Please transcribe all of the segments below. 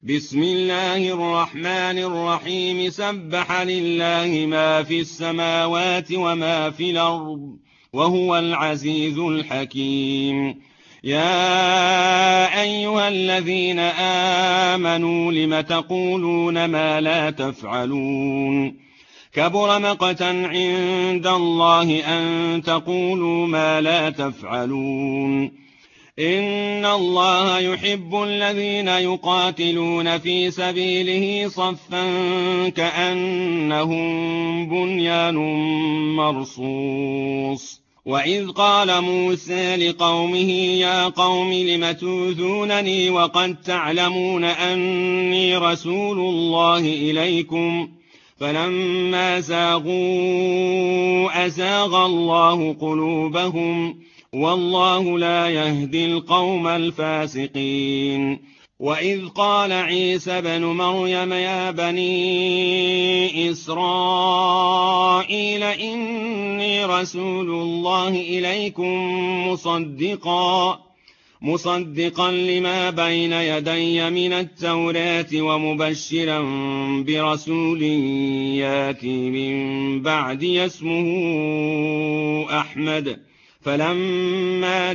بسم الله الرحمن الرحيم سبح لله ما في السماوات وما في الأرض وهو العزيز الحكيم. يا أيها الذين آمنوا لم تقولون ما لا تفعلون كبر مقتا عند الله أن تقولوا ما لا تفعلون إن الله يحب الذين يقاتلون في سبيله صفا كأنهم بنيان مرصوص. وإذ قال موسى لقومه يا قوم لم تؤذونني وقد تعلمون أني رسول الله إليكم فلما زاغوا أزاغ الله قلوبهم والله لا يهدي القوم الفاسقين. وإذ قال عيسى بن مريم يا بني إسرائيل إني رسول الله إليكم مصدقا لما بين يدي من التوراة ومبشرا برسول ياتي من بعدي اسمه أحمد. فلما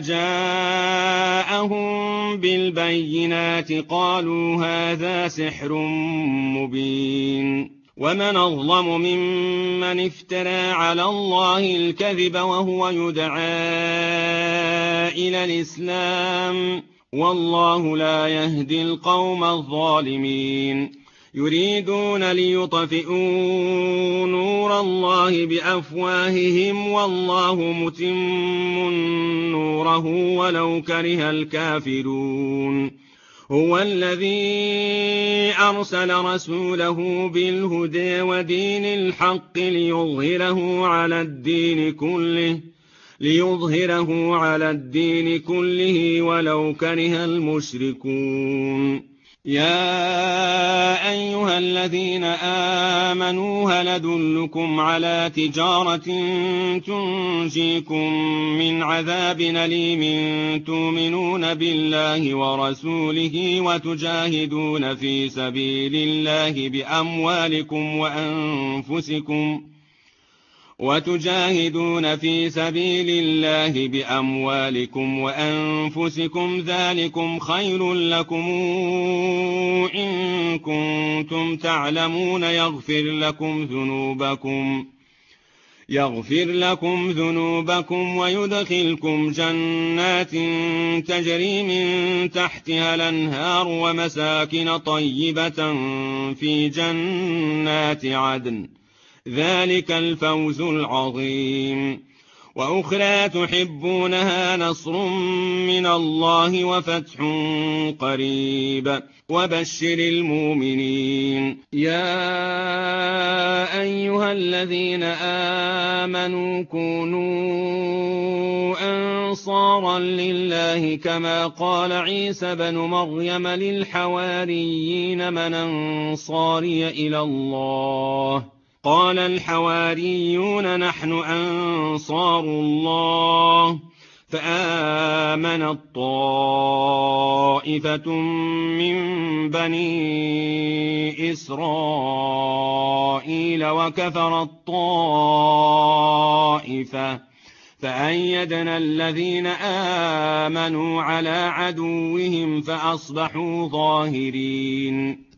جاءهم بالبينات قالوا هذا سحر مبين. ومن أظلم ممن افترى على الله الكذب وهو يدعى إلى الإسلام والله لا يهدي القوم الظالمين. يريدون ليطفئوا نور الله بأفواههم والله متم نوره ولو كره الكافرون. هو الذي أرسل رسوله بالهدى ودين الحق ليظهره على الدين كله ولو كره المشركون. يا أيها الذين آمنوا هل أدلكم على تجارة تنجيكم من عذاب أليم تؤمنون بالله ورسوله وتجاهدون في سبيل الله بأموالكم وأنفسكم ذلكم خير لكم إن كنتم تعلمون يغفر لكم ذنوبكم ويدخلكم جنات تجري من تحتها الأنهار ومساكن طيبة في جنات عدن ذلك الفوز العظيم. وأخرى تحبونها نصر من الله وفتح قريب وبشر المؤمنين. يا أيها الذين آمنوا كونوا أنصارا لله كما قال عيسى بن مريم للحواريين من أنصاري إلى الله قال الحواريون نحن أنصار الله فآمنت طائفة من بني إسرائيل وكفرت طائفة فأيدنا الذين آمنوا على عدوهم فأصبحوا ظاهرين.